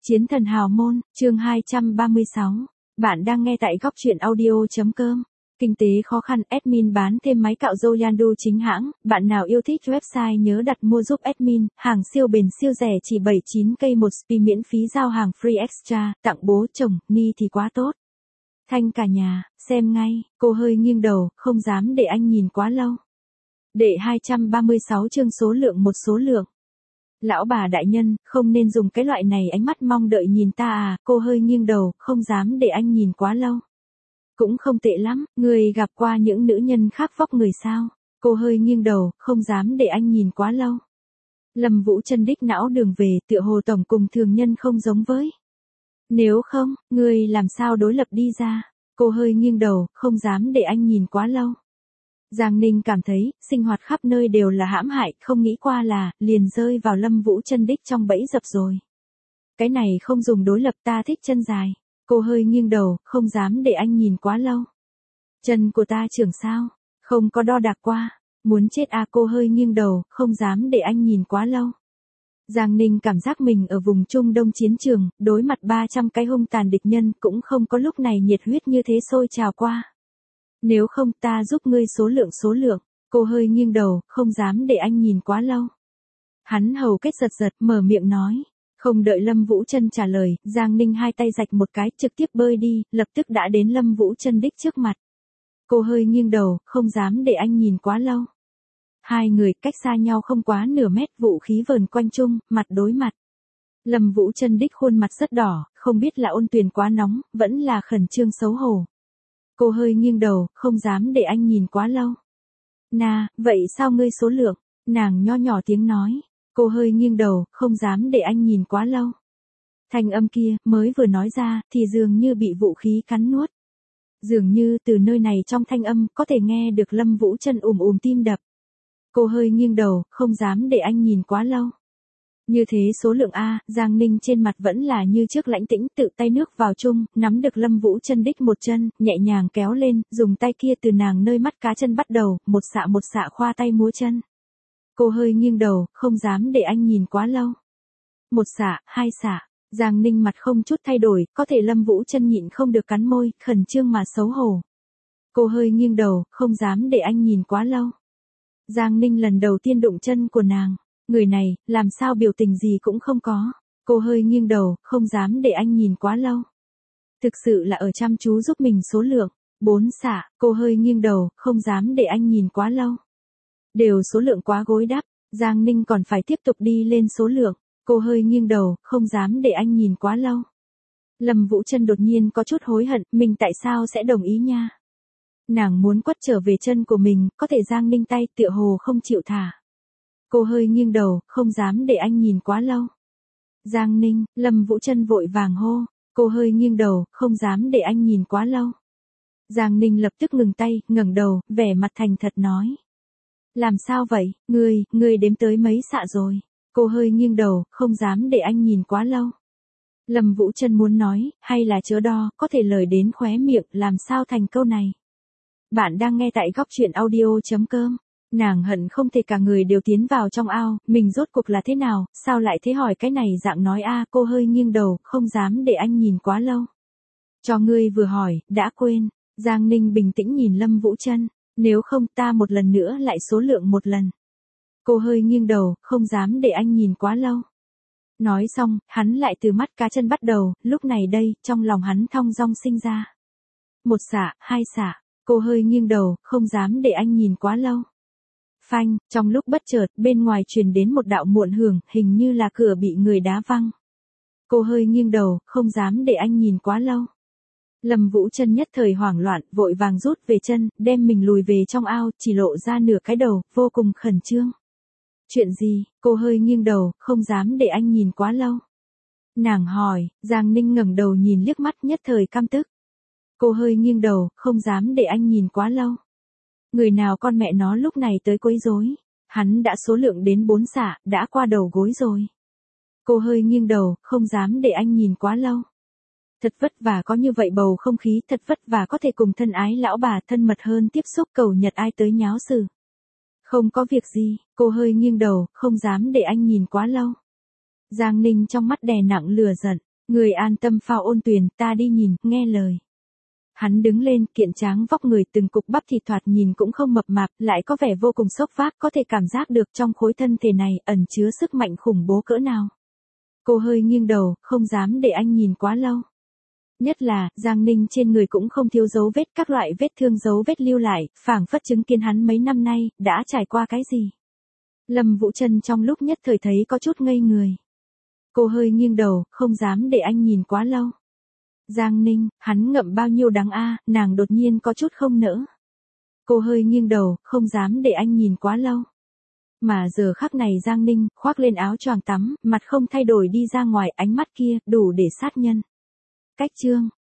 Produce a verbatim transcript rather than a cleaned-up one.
Chiến thần hào môn, chương hai trăm ba mươi sáu. Bạn đang nghe tại góc truyện audio.com. Kinh tế khó khăn, admin bán thêm máy cạo râu Yandu chính hãng. Bạn nào yêu thích website nhớ đặt mua giúp admin. Hàng siêu bền siêu rẻ chỉ bảy mươi chín k một spi, miễn phí giao hàng free extra. Tặng bố chồng, ni thì quá tốt. Thanh cả nhà, xem ngay. Cô hơi nghiêng đầu, không dám để anh nhìn quá lâu. Đệ hai trăm ba mươi sáu chương số lượng một số lượng. Lão bà đại nhân, không nên dùng cái loại này ánh mắt mong đợi nhìn ta à, cô hơi nghiêng đầu, không dám để anh nhìn quá lâu. Cũng không tệ lắm, người gặp qua những nữ nhân khác vóc người sao? Cô hơi nghiêng đầu, không dám để anh nhìn quá lâu. Lâm Vũ Chân đích não đường về, tựa hồ tổng cùng thường nhân không giống với. Nếu không, người làm sao đối lập đi ra? Cô hơi nghiêng đầu, không dám để anh nhìn quá lâu. Giang Ninh cảm thấy, sinh hoạt khắp nơi đều là hãm hại, không nghĩ qua là, liền rơi vào Lâm Vũ Chân đích trong bẫy dập rồi. Cái này không dùng đối lập, ta thích chân dài. Cô hơi nghiêng đầu, không dám để anh nhìn quá lâu. Chân của ta trưởng sao? Không có đo đạc qua. Muốn chết à, cô hơi nghiêng đầu, không dám để anh nhìn quá lâu. Giang Ninh cảm giác mình ở vùng Trung Đông chiến trường, đối mặt ba trăm cái hung tàn địch nhân, cũng không có lúc này nhiệt huyết như thế sôi trào qua. Nếu không ta giúp ngươi số lượng số lượng. Cô hơi nghiêng đầu, không dám để anh nhìn quá lâu. Hắn hầu kết giật giật, mở miệng nói. Không đợi Lâm Vũ Chân trả lời, Giang Ninh hai tay rạch một cái, trực tiếp bơi đi, lập tức đã đến Lâm Vũ Chân đích trước mặt. Cô hơi nghiêng đầu, không dám để anh nhìn quá lâu. Hai người cách xa nhau không quá nửa mét, vũ khí vờn quanh chung, mặt đối mặt. Lâm Vũ Chân đích khuôn mặt rất đỏ, không biết là ôn tuyền quá nóng, vẫn là khẩn trương xấu hổ. Cô hơi nghiêng đầu, không dám để anh nhìn quá lâu. Nà, vậy sao ngươi số lượng? Nàng nho nhỏ tiếng nói. Cô hơi nghiêng đầu, không dám để anh nhìn quá lâu. Thanh âm kia, mới vừa nói ra, thì dường như bị vũ khí cắn nuốt. Dường như từ nơi này trong thanh âm, có thể nghe được Lâm Vũ Chân ùm ùm tim đập. Cô hơi nghiêng đầu, không dám để anh nhìn quá lâu. Như thế số lượng A, Giang Ninh trên mặt vẫn là như trước lãnh tĩnh, tự tay nước vào chung, nắm được Lâm Vũ Chân đích một chân, nhẹ nhàng kéo lên, dùng tay kia từ nàng nơi mắt cá chân bắt đầu, một xạ một xạ khoa tay múa chân. Cô hơi nghiêng đầu, không dám để anh nhìn quá lâu. Một xạ, hai xạ, Giang Ninh mặt không chút thay đổi, có thể Lâm Vũ Chân nhịn không được cắn môi, khẩn trương mà xấu hổ. Cô hơi nghiêng đầu, không dám để anh nhìn quá lâu. Giang Ninh lần đầu tiên đụng chân của nàng. Người này, làm sao biểu tình gì cũng không có. Cô hơi nghiêng đầu, không dám để anh nhìn quá lâu. Thực sự là ở chăm chú giúp mình số lượng. Bốn xạ, cô hơi nghiêng đầu, không dám để anh nhìn quá lâu. Đều số lượng quá gối đắp, Giang Ninh còn phải tiếp tục đi lên số lượng. Cô hơi nghiêng đầu, không dám để anh nhìn quá lâu. Lâm Vũ Chân đột nhiên có chút hối hận, mình tại sao sẽ đồng ý nha. Nàng muốn quất trở về chân của mình, có thể Giang Ninh tay tựa hồ không chịu thả. Cô hơi nghiêng đầu, không dám để anh nhìn quá lâu. Giang Ninh, Lâm Vũ Chân vội vàng hô. Cô hơi nghiêng đầu, không dám để anh nhìn quá lâu. Giang Ninh lập tức ngừng tay, ngẩng đầu, vẻ mặt thành thật nói. Làm sao vậy, ngươi, ngươi đếm tới mấy xạ rồi? Cô hơi nghiêng đầu, không dám để anh nhìn quá lâu. Lâm Vũ Chân muốn nói, hay là chớ đo, có thể lời đến khóe miệng, làm sao thành câu này. Bạn đang nghe tại góc truyện audio.com. Nàng hận không thể cả người đều tiến vào trong ao, mình rốt cuộc là thế nào, sao lại thế hỏi cái này dạng nói a. Cô hơi nghiêng đầu, không dám để anh nhìn quá lâu. Cho ngươi vừa hỏi, đã quên. Giang Ninh bình tĩnh nhìn Lâm Vũ Chân, nếu không ta một lần nữa lại số lượng một lần. Cô hơi nghiêng đầu, không dám để anh nhìn quá lâu. Nói xong, hắn lại từ mắt cá chân bắt đầu, lúc này đây, trong lòng hắn thong dong sinh ra. Một xạ, hai xạ, cô hơi nghiêng đầu, không dám để anh nhìn quá lâu. Phanh, trong lúc bất chợt, bên ngoài truyền đến một đạo muộn hưởng, hình như là cửa bị người đá văng. Cô hơi nghiêng đầu, không dám để anh nhìn quá lâu. Lâm Vũ Chân nhất thời hoảng loạn, vội vàng rút về chân, đem mình lùi về trong ao, chỉ lộ ra nửa cái đầu, vô cùng khẩn trương. Chuyện gì? Cô hơi nghiêng đầu, không dám để anh nhìn quá lâu. Nàng hỏi, Giang Ninh ngẩng đầu nhìn liếc mắt, nhất thời căm tức. Cô hơi nghiêng đầu, không dám để anh nhìn quá lâu. Người nào con mẹ nó lúc này tới quấy rối. Hắn đã số lượng đến bốn xạ, đã qua đầu gối rồi. Cô hơi nghiêng đầu, không dám để anh nhìn quá lâu. Thật vất vả có như vậy bầu không khí, thật vất vả có thể cùng thân ái lão bà thân mật hơn tiếp xúc, cầu nhật ai tới nháo sự. Không có việc gì, cô hơi nghiêng đầu, không dám để anh nhìn quá lâu. Giang Ninh trong mắt đè nặng lửa giận. Người an tâm phao ôn tuyền, ta đi nhìn, nghe lời. Hắn đứng lên, kiện tráng vóc người từng cục bắp thịt thoạt nhìn cũng không mập mạp, lại có vẻ vô cùng sốc vác, có thể cảm giác được trong khối thân thể này ẩn chứa sức mạnh khủng bố cỡ nào. Cô hơi nghiêng đầu, không dám để anh nhìn quá lâu. Nhất là, Giang Ninh trên người cũng không thiếu dấu vết, các loại vết thương dấu vết lưu lại, phảng phất chứng kiến hắn mấy năm nay, đã trải qua cái gì. Lâm Vũ Trân trong lúc nhất thời thấy có chút ngây người. Cô hơi nghiêng đầu, không dám để anh nhìn quá lâu. Giang Ninh, hắn ngậm bao nhiêu đắng a, nàng đột nhiên có chút không nỡ. Cô hơi nghiêng đầu, không dám để anh nhìn quá lâu. Mà giờ khắc này Giang Ninh, khoác lên áo choàng tắm, mặt không thay đổi đi ra ngoài, ánh mắt kia, đủ để sát nhân. Cách chương